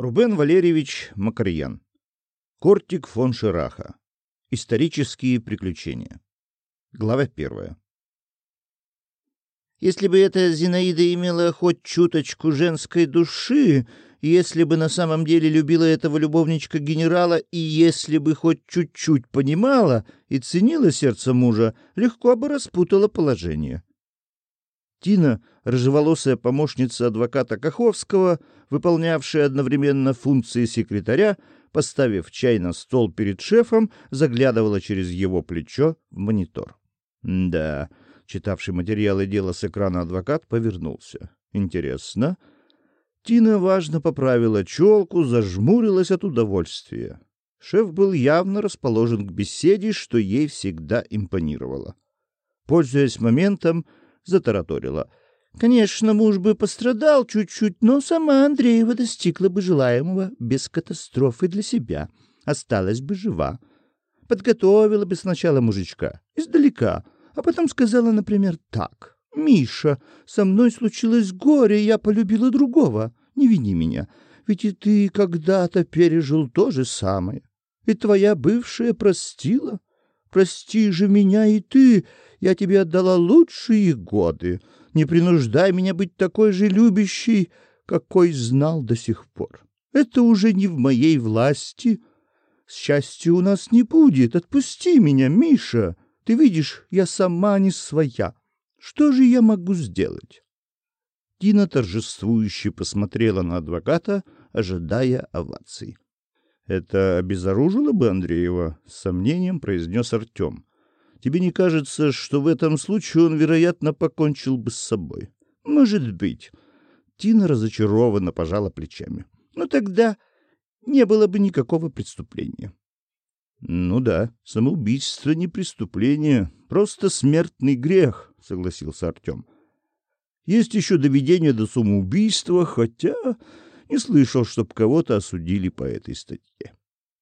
Рубен Валерьевич Макарьян. Кортик фон Шираха. Исторические приключения. Глава 1. Если бы эта Зинаида имела хоть чуточку женской души, если бы на самом деле любила этого любовничка генерала, и если бы хоть чуть-чуть понимала и ценила сердце мужа, легко бы распутала положение. Тина, рыжеволосая помощница адвоката Каховского, выполнявшая одновременно функции секретаря, поставив чай на стол перед шефом, заглядывала через его плечо в монитор. Да, читавший материалы дела с экрана адвокат повернулся. Интересно. Тина важно поправила челку, зажмурилась от удовольствия. Шеф был явно расположен к беседе, что ей всегда импонировало. Пользуясь моментом, затараторила. Конечно, муж бы пострадал чуть-чуть, но сама Андреева достигла бы желаемого без катастрофы для себя. Осталась бы жива. Подготовила бы сначала мужичка, издалека, а потом сказала, например, так. «Миша, со мной случилось горе, я полюбила другого. Не вини меня, ведь и ты когда-то пережил то же самое. И твоя бывшая простила. Прости же меня и ты, я тебе отдала лучшие годы. Не принуждай меня быть такой же любящей, какой знал до сих пор. Это уже не в моей власти. Счастья у нас не будет. Отпусти меня, Миша. Ты видишь, я сама не своя. Что же я могу сделать?» Тина торжествующе посмотрела на адвоката, ожидая оваций. «Это обезоружило бы Андреева?» — с сомнением произнес Артем. «Тебе не кажется, что в этом случае он, вероятно, покончил бы с собой?» «Может быть». Тина разочарованно пожала плечами. «Но тогда не было бы никакого преступления». «Ну да, самоубийство не преступление, просто смертный грех», — согласился Артем. «Есть еще доведение до самоубийства, хотя не слышал, чтоб кого-то осудили по этой статье».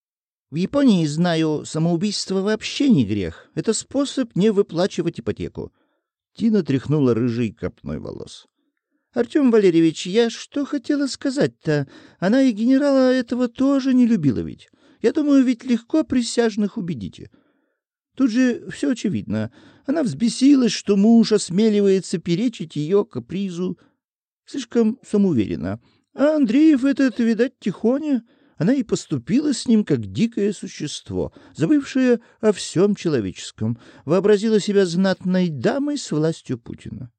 В Японии, знаю, самоубийство вообще не грех. Это способ не выплачивать ипотеку. Тина тряхнула рыжей копной волос. Артем Валерьевич, я что хотела сказать-то? Она и генерала этого тоже не любила ведь. Я думаю, ведь легко присяжных убедите. Тут же все очевидно. Она взбесилась, что муж осмеливается перечить ее капризу. Слишком самоуверенно. А Андреев этот, видать, тихоня. Она и поступила с ним, как дикое существо, забывшее о всем человеческом, вообразила себя знатной дамой с властью Путина.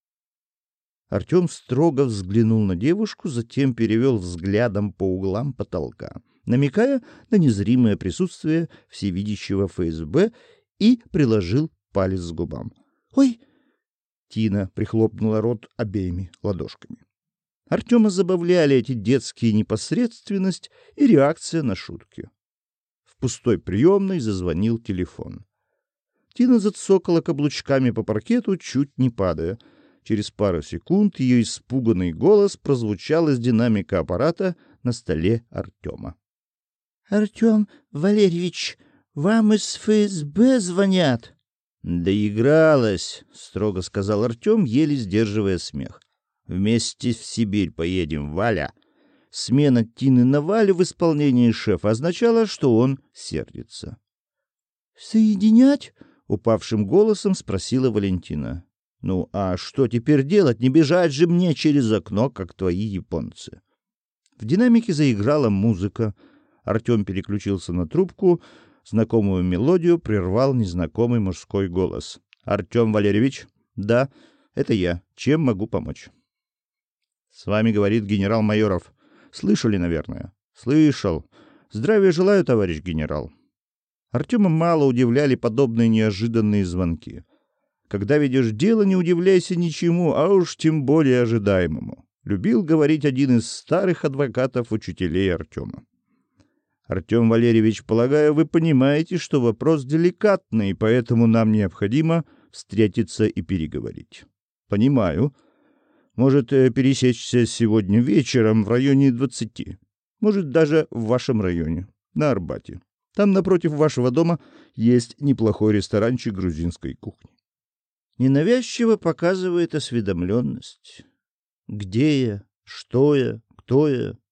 Артем строго взглянул на девушку, затем перевел взглядом по углам потолка, намекая на незримое присутствие всевидящего ФСБ, и приложил палец к губам. «Ой!» — Тина прихлопнула рот обеими ладошками. Артема забавляли эти детские непосредственность и реакция на шутки. В пустой приемной зазвонил телефон. Тина зацокала каблучками по паркету, чуть не падая. Через пару секунд ее испуганный голос прозвучал из динамика аппарата на столе Артема. «Артем Валерьевич, вам из ФСБ звонят». «Доигралась», — строго сказал Артем, еле сдерживая смех. «Вместе в Сибирь поедем, Валя». Смена Тины на Валю в исполнении шефа означала, что он сердится. «Соединять?» — упавшим голосом спросила Валентина. «Ну, а что теперь делать? Не бежать же мне через окно, как твои японцы». В динамике заиграла музыка. Артем переключился на трубку. Знакомую мелодию прервал незнакомый мужской голос. «Артем Валерьевич?» «Да, это я. Чем могу помочь?» «С вами говорит генерал Майоров. Слышали, наверное?» «Слышал. Здравия желаю, товарищ генерал». Артема мало удивляли подобные неожиданные звонки. Когда ведешь дело, не удивляйся ничему, а уж тем более ожидаемому. Любил говорить один из старых адвокатов-учителей Артема. «Артем Валерьевич, полагаю, вы понимаете, что вопрос деликатный, поэтому нам необходимо встретиться и переговорить». «Понимаю. Может, пересечься сегодня вечером в районе 20. Может, даже в вашем районе, на Арбате. Там напротив вашего дома есть неплохой ресторанчик грузинской кухни». Ненавязчиво показывает осведомленность. Где я? Что я? Кто я?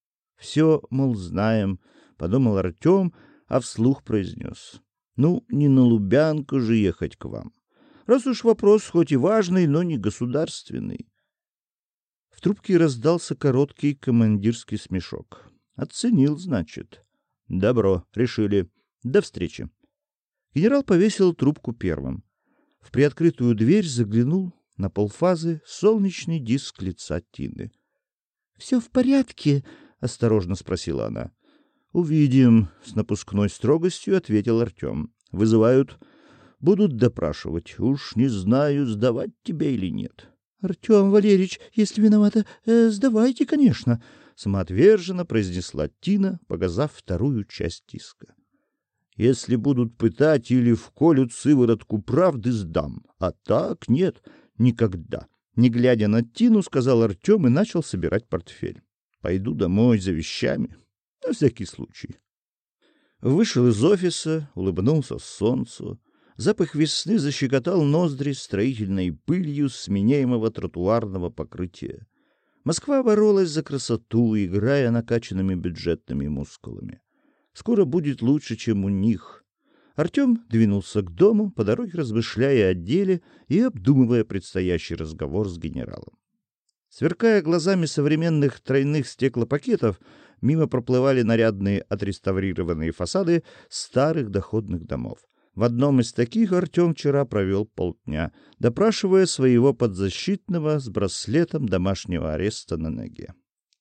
Все, мол, знаем, подумал Артем, а вслух произнес: ну, не на Лубянку же ехать к вам. Раз уж вопрос хоть и важный, но не государственный. В трубке раздался короткий командирский смешок. Оценил, значит. Добро, решили. До встречи. Генерал повесил трубку первым. В приоткрытую дверь заглянул на полфазы солнечный диск лица Тины. Все в порядке? Осторожно спросила она. Увидим, с напускной строгостью ответил Артем. Вызывают, будут допрашивать. Уж не знаю, сдавать тебя или нет. Артем Валерьевич, если виновата, сдавайте, конечно, самоотверженно произнесла Тина, показав вторую часть диска. Если будут пытать или вколют сыворотку правды, сдам, а так нет, никогда. Не глядя на Тину, сказал Артем и начал собирать портфель. Пойду домой за вещами, на всякий случай. Вышел из офиса, улыбнулся солнцу. Запах весны защекотал ноздри строительной пылью сменяемого тротуарного покрытия. Москва боролась за красоту, играя накачанными бюджетными мускулами. Скоро будет лучше, чем у них. Артем двинулся к дому, по дороге размышляя о деле и обдумывая предстоящий разговор с генералом. Сверкая глазами современных тройных стеклопакетов, мимо проплывали нарядные отреставрированные фасады старых доходных домов. В одном из таких Артем вчера провел полдня, допрашивая своего подзащитного с браслетом домашнего ареста на ноге.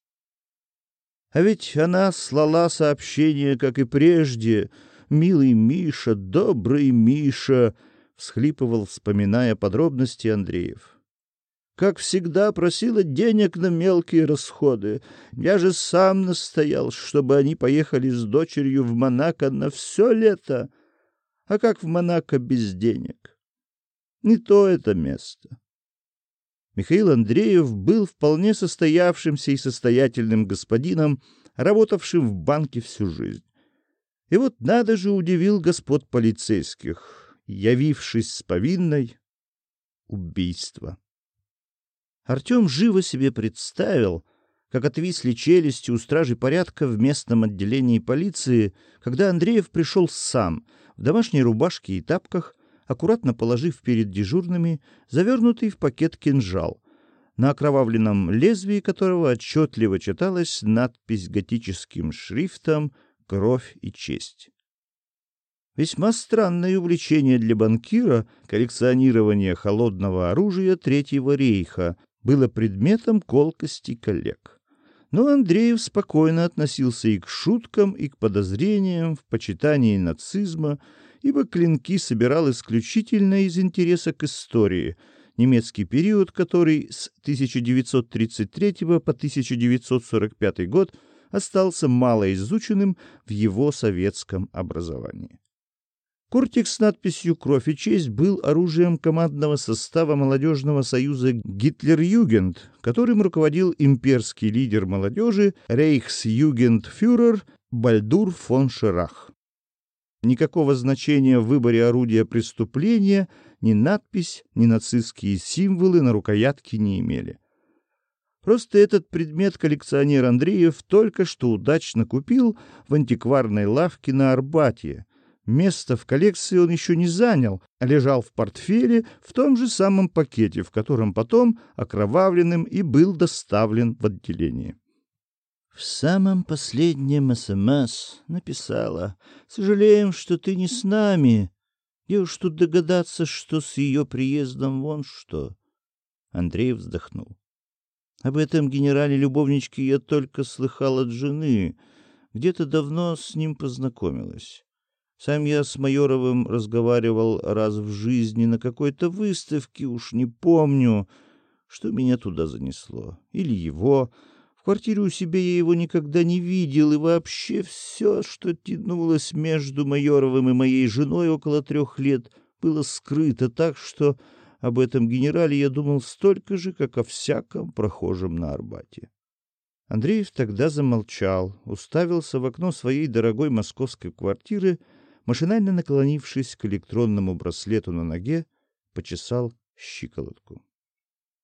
А ведь она слала сообщение, как и прежде. «Милый Миша, добрый Миша», — всхлипывал, вспоминая подробности Андреев. «Как всегда просила денег на мелкие расходы. Я же сам настоял, чтобы они поехали с дочерью в Монако на все лето. А как в Монако без денег? Не то это место». Михаил Андреев был вполне состоявшимся и состоятельным господином, работавшим в банке всю жизнь. И вот надо же удивил господ полицейских, явившись с повинной убийства. Артем живо себе представил, как отвисли челюсти у стражей порядка в местном отделении полиции, когда Андреев пришел сам, в домашней рубашке и тапках, аккуратно положив перед дежурными завернутый в пакет кинжал, на окровавленном лезвии которого отчетливо читалась надпись готическим шрифтом «Кровь и честь». Весьма странное увлечение для банкира коллекционирование холодного оружия Третьего рейха было предметом колкости коллег. Но Андреев спокойно относился и к шуткам, и к подозрениям в почитании нацизма, ибо клинки собирал исключительно из интереса к истории, немецкий период, который с 1933 по 1945 год остался малоизученным в его советском образовании. Кортик с надписью «Кровь и честь» был оружием командного состава молодежного союза «Гитлер-Югенд», которым руководил имперский лидер молодежи рейхсюгендфюрер Бальдур фон Ширах. Никакого значения в выборе орудия преступления ни надпись, ни нацистские символы на рукоятке не имели. Просто этот предмет коллекционер Андреев только что удачно купил в антикварной лавке на Арбате. Место в коллекции он еще не занял, а лежал в портфеле в том же самом пакете, в котором потом окровавленным и был доставлен в отделение. В самом последнем СМС написала: «Сожалеем, что ты не с нами. Где уж тут догадаться, что с ее приездом вон что». Андрей вздохнул. Об этом генерале-любовничке я только слыхал от жены. Где-то давно с ним познакомилась. Сам я с Майоровым разговаривал раз в жизни на какой-то выставке, уж не помню, что меня туда занесло. Или его. В квартире у себя я его никогда не видел, и вообще все, что тянулось между Майоровым и моей женой около 3 лет, было скрыто, так что об этом генерале я думал столько же, как о всяком прохожем на Арбате. Андреев тогда замолчал, уставился в окно своей дорогой московской квартиры, машинально наклонившись к электронному браслету на ноге, почесал щиколотку.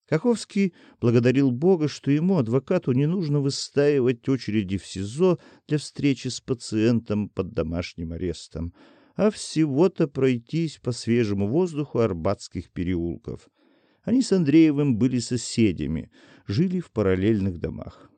Каховский благодарил Бога, что ему, адвокату, не нужно выстаивать очереди в СИЗО для встречи с пациентом под домашним арестом, а всего-то пройтись по свежему воздуху арбатских переулков. Они с Андреевым были соседями, жили в параллельных домах.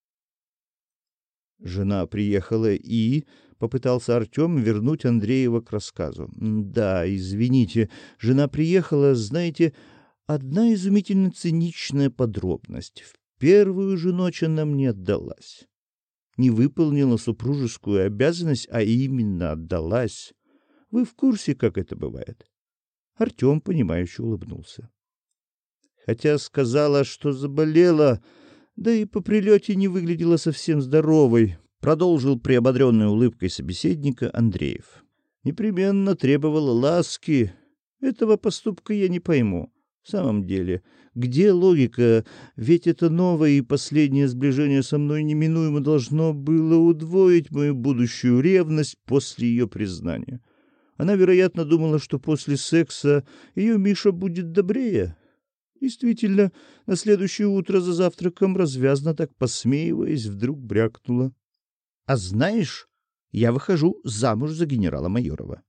Жена приехала и... Попытался Артем вернуть Андреева к рассказу. Да, извините, жена приехала, знаете, одна изумительно циничная подробность. В первую же ночь она мне отдалась. Не выполнила супружескую обязанность, а именно отдалась. Вы в курсе, как это бывает? Артем, понимающе улыбнулся. Хотя сказала, что заболела, да и по прилете не выглядела совсем здоровой. Продолжил приободренной улыбкой собеседника Андреев. Непременно требовала ласки. Этого поступка я не пойму. В самом деле, где логика? Ведь это новое и последнее сближение со мной неминуемо должно было удвоить мою будущую ревность после ее признания. Она, вероятно, думала, что после секса ее Миша будет добрее. Действительно, на следующее утро за завтраком, развязно так посмеиваясь, вдруг брякнула: «А знаешь, я выхожу замуж за генерала Майорова».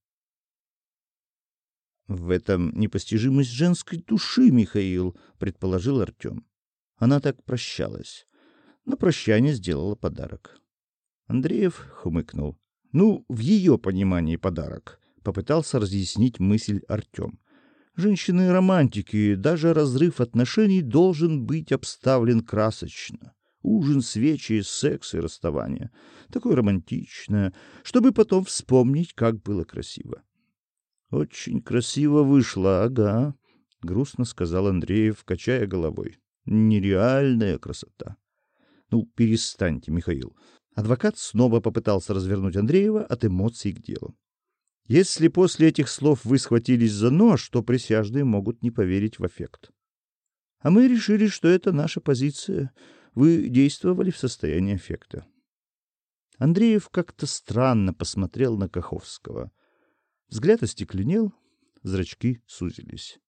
В этом непостижимость женской души, Михаил, предположил Артем. Она так прощалась. На прощание сделала подарок. Андреев хмыкнул. Ну, в ее понимании подарок, попытался разъяснить мысль Артем. Женщины-романтики, даже разрыв отношений должен быть обставлен красочно. Ужин, свечи, секс и расставание. Такое романтичное, чтобы потом вспомнить, как было красиво. Очень красиво вышло, ага, грустно сказал Андреев, качая головой. Нереальная красота. Ну, перестаньте, Михаил. Адвокат снова попытался развернуть Андреева от эмоций к делу. Если после этих слов вы схватились за нож, то присяжные могут не поверить в эффект. А мы решили, что это наша позиция. Вы действовали в состоянии аффекта. Андреев как-то странно посмотрел на Каховского. Взгляд остекленел, зрачки сузились.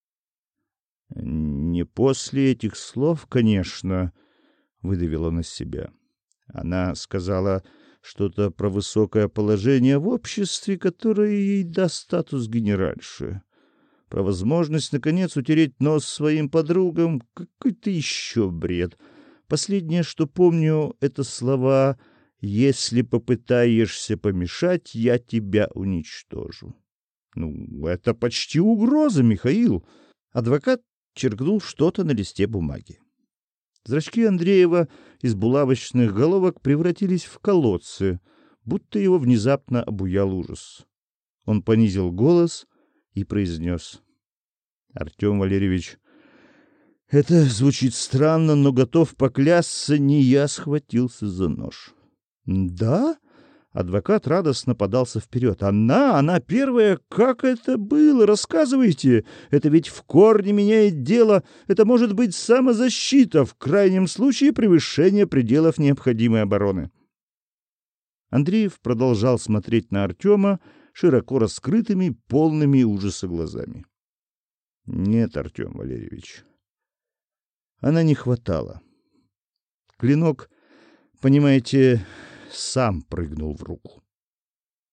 Не после этих слов, конечно, выдавил он из себя. Она сказала что-то про высокое положение в обществе, которое ей даст статус генеральши. Про возможность, наконец, утереть нос своим подругам. Какой-то еще бред. Последнее, что помню, это слова «Если попытаешься помешать, я тебя уничтожу». Ну, это почти угроза, Михаил. Адвокат черкнул что-то на листе бумаги. Зрачки Андреева из булавочных головок превратились в колодцы, будто его внезапно обуял ужас. Он понизил голос и произнес: «Артем Валерьевич, это звучит странно, но готов поклясться, не я схватился за нож». «Да?» Адвокат радостно подался вперед. Она первая? Как это было? Рассказывайте. Это ведь в корне меняет дело. Это может быть самозащита, в крайнем случае превышение пределов необходимой обороны». Андреев продолжал смотреть на Артема широко раскрытыми, полными ужаса глазами. «Нет, Артем Валерьевич, она не хватала. Клинок, понимаете, сам прыгнул в руку».